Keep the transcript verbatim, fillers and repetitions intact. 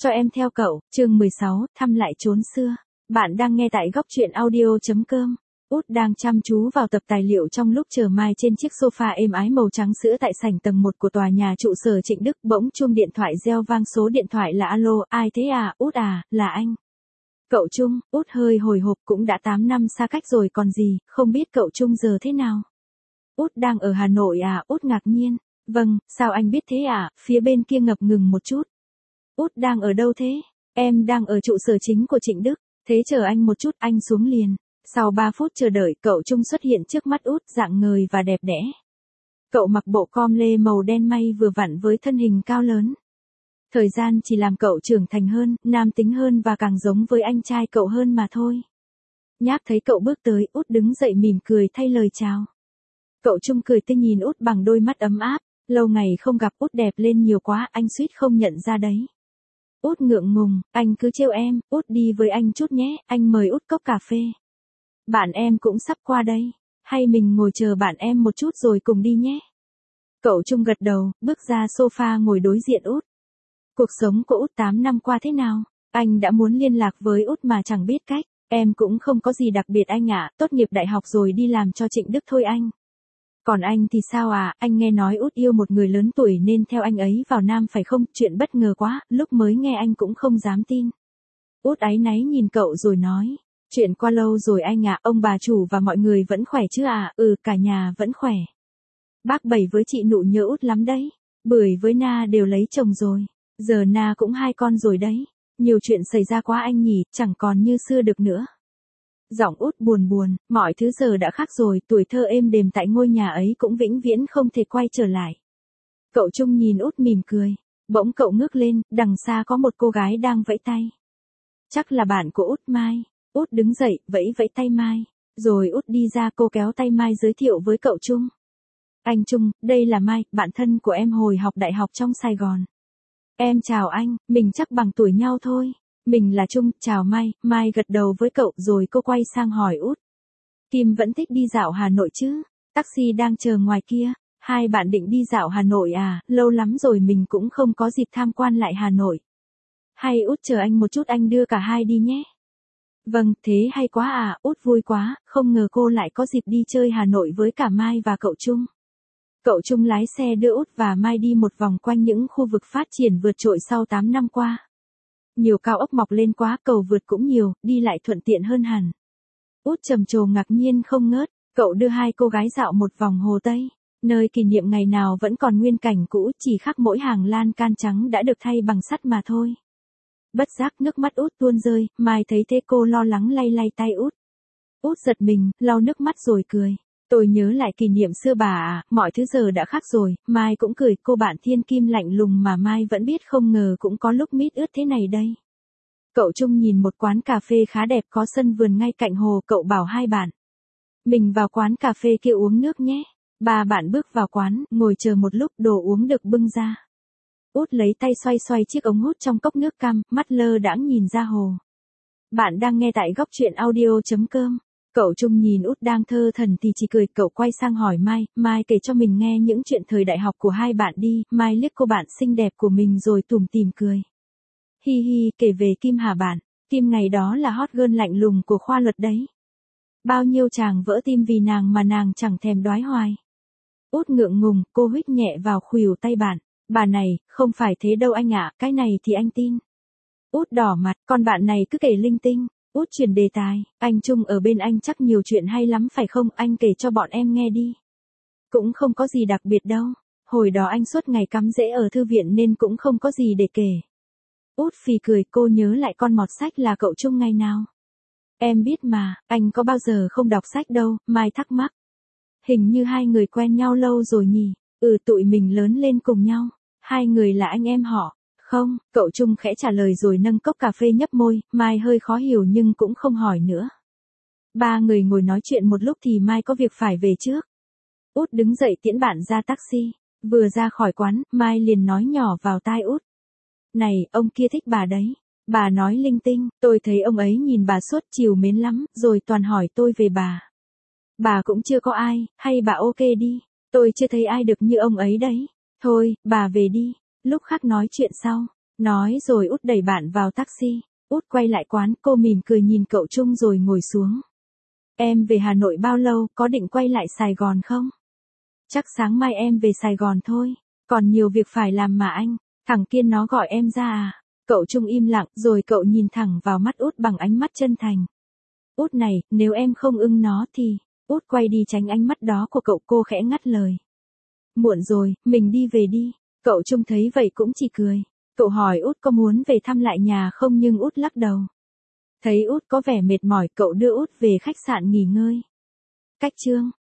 Cho em theo cậu, chương mười sáu, thăm lại chốn xưa. Bạn đang nghe tại góc truyện audio.com. Út đang chăm chú vào tập tài liệu trong lúc chờ Mai trên chiếc sofa êm ái màu trắng sữa tại sảnh tầng một của tòa nhà trụ sở Trịnh Đức. Bỗng chuông điện thoại reo vang, số điện thoại là alo, ai thế à, Út à, là anh. Cậu Trung, Út hơi hồi hộp, cũng đã tám năm xa cách rồi còn gì, không biết cậu Trung giờ thế nào. Út đang ở Hà Nội à, Út ngạc nhiên. Vâng, sao anh biết thế à, phía bên kia ngập ngừng một chút. Út đang ở đâu thế? Em đang ở trụ sở chính của Trịnh Đức. Thế chờ anh một chút, anh xuống liền. Sau ba phút chờ đợi, cậu Trung xuất hiện trước mắt Út, dạng ngời và đẹp đẽ. Cậu mặc bộ com lê màu đen may vừa vặn với thân hình cao lớn. Thời gian chỉ làm cậu trưởng thành hơn, nam tính hơn và càng giống với anh trai cậu hơn mà thôi. Nháp thấy cậu bước tới, Út đứng dậy mỉm cười thay lời chào. Cậu Trung cười tươi nhìn Út bằng đôi mắt ấm áp. Lâu ngày không gặp, Út đẹp lên nhiều quá, anh suýt không nhận ra đấy. Út ngượng ngùng, anh cứ trêu em, Út đi với anh chút nhé, anh mời Út cốc cà phê. Bạn em cũng sắp qua đây, hay mình ngồi chờ bạn em một chút rồi cùng đi nhé. Cậu Trung gật đầu, bước ra sofa ngồi đối diện Út. Cuộc sống của Út tám năm qua thế nào? Anh đã muốn liên lạc với Út mà chẳng biết cách. Em cũng không có gì đặc biệt anh ạ, tốt nghiệp đại học rồi đi làm cho Trịnh Đức thôi anh. Còn anh thì sao à, anh nghe nói Út yêu một người lớn tuổi nên theo anh ấy vào Nam phải không, chuyện bất ngờ quá, lúc mới nghe anh cũng không dám tin. Út áy náy nhìn cậu rồi nói, chuyện qua lâu rồi anh ạ, ông bà chủ và mọi người vẫn khỏe chứ à, ừ, cả nhà vẫn khỏe. Bác Bảy với chị Nụ nhớ Út lắm đấy, Bưởi với Na đều lấy chồng rồi, giờ Na cũng hai con rồi đấy, nhiều chuyện xảy ra quá anh nhỉ, chẳng còn như xưa được nữa. Giọng Út buồn buồn, mọi thứ giờ đã khác rồi, tuổi thơ êm đềm tại ngôi nhà ấy cũng vĩnh viễn không thể quay trở lại. Cậu Trung nhìn Út mỉm cười, bỗng cậu ngước lên, đằng xa có một cô gái đang vẫy tay. Chắc là bạn của Út, Mai. Út đứng dậy, vẫy vẫy tay Mai, rồi Út đi ra, cô kéo tay Mai giới thiệu với cậu Trung. Anh Trung, đây là Mai, bạn thân của em hồi học đại học trong Sài Gòn. Em chào anh, mình chắc bằng tuổi nhau thôi. Mình là Trung, chào Mai. Mai gật đầu với cậu rồi cô quay sang hỏi Út. Kim vẫn thích đi dạo Hà Nội chứ? Taxi đang chờ ngoài kia. Hai bạn định đi dạo Hà Nội à? Lâu lắm rồi mình cũng không có dịp tham quan lại Hà Nội. Hay Út chờ anh một chút, anh đưa cả hai đi nhé. Vâng, thế hay quá à, Út vui quá, không ngờ cô lại có dịp đi chơi Hà Nội với cả Mai và cậu Trung. Cậu Trung lái xe đưa Út và Mai đi một vòng quanh những khu vực phát triển vượt trội sau tám năm qua. Nhiều cao ốc mọc lên quá, cầu vượt cũng nhiều, đi lại thuận tiện hơn hẳn. Út trầm trồ ngạc nhiên không ngớt, cậu đưa hai cô gái dạo một vòng Hồ Tây, nơi kỷ niệm ngày nào vẫn còn nguyên cảnh cũ, chỉ khác mỗi hàng lan can trắng đã được thay bằng sắt mà thôi. Bất giác nước mắt Út tuôn rơi, Mai thấy thế cô lo lắng lay lay tay Út. Út giật mình, lau nước mắt rồi cười. Tôi nhớ lại kỷ niệm xưa bà à, mọi thứ giờ đã khác rồi. Mai cũng cười, cô bạn thiên kim lạnh lùng mà Mai vẫn biết không ngờ cũng có lúc mít ướt thế này đây. Cậu Trung nhìn một quán cà phê khá đẹp có sân vườn ngay cạnh hồ, cậu bảo hai bạn. Mình vào quán cà phê kia uống nước nhé. Ba bạn bước vào quán, ngồi chờ một lúc, đồ uống được bưng ra. Út lấy tay xoay xoay chiếc ống hút trong cốc nước cam, mắt lơ đãng nhìn ra hồ. Bạn đang nghe tại góc truyện audio.com. Cậu Trung nhìn Út đang thơ thần thì chỉ cười, cậu quay sang hỏi Mai, Mai kể cho mình nghe những chuyện thời đại học của hai bạn đi. Mai liếc cô bạn xinh đẹp của mình rồi tủm tỉm cười. Hi hi, kể về Kim hả bạn? Kim ngày đó là hot girl lạnh lùng của khoa luật đấy. Bao nhiêu chàng vỡ tim vì nàng mà nàng chẳng thèm đoái hoài. Út ngượng ngùng, cô huých nhẹ vào khuỷu tay bạn. Bà này, không phải thế đâu anh ạ, cái này thì anh tin. Út đỏ mặt, con bạn này cứ kể linh tinh. Út chuyển đề tài, anh Trung ở bên anh chắc nhiều chuyện hay lắm phải không, anh kể cho bọn em nghe đi. Cũng không có gì đặc biệt đâu, hồi đó anh suốt ngày cắm rễ ở thư viện nên cũng không có gì để kể. Út phì cười, cô nhớ lại con mọt sách là cậu Trung ngày nào. Em biết mà, anh có bao giờ không đọc sách đâu, Mai thắc mắc. Hình như hai người quen nhau lâu rồi nhỉ, ừ tụi mình lớn lên cùng nhau, hai người là anh em họ. Không, cậu Trung khẽ trả lời rồi nâng cốc cà phê nhấp môi, Mai hơi khó hiểu nhưng cũng không hỏi nữa. Ba người ngồi nói chuyện một lúc thì Mai có việc phải về trước. Út đứng dậy tiễn bạn ra taxi, vừa ra khỏi quán, Mai liền nói nhỏ vào tai Út. Này, ông kia thích bà đấy. Bà nói linh tinh, tôi thấy ông ấy nhìn bà suốt chiều mến lắm, rồi toàn hỏi tôi về bà. Bà cũng chưa có ai, hay bà ok đi, tôi chưa thấy ai được như ông ấy đấy. Thôi, bà về đi. Lúc khác nói chuyện sau. Nói rồi Út đẩy bạn vào taxi. Út quay lại quán, cô mỉm cười nhìn cậu Trung rồi ngồi xuống. Em về Hà Nội bao lâu, có định quay lại Sài Gòn không? Chắc sáng mai em về Sài Gòn thôi. Còn nhiều việc phải làm mà anh. Thằng Kiên nó gọi em ra à? Cậu Trung im lặng, rồi cậu nhìn thẳng vào mắt Út bằng ánh mắt chân thành. Út này, nếu em không ưng nó thì... Út quay đi tránh ánh mắt đó của cậu, cô khẽ ngắt lời. Muộn rồi, mình đi về đi. Cậu Trung thấy vậy cũng chỉ cười. Cậu hỏi Út có muốn về thăm lại nhà không, nhưng Út lắc đầu. Thấy Út có vẻ mệt mỏi, cậu đưa Út về khách sạn nghỉ ngơi. Cách chương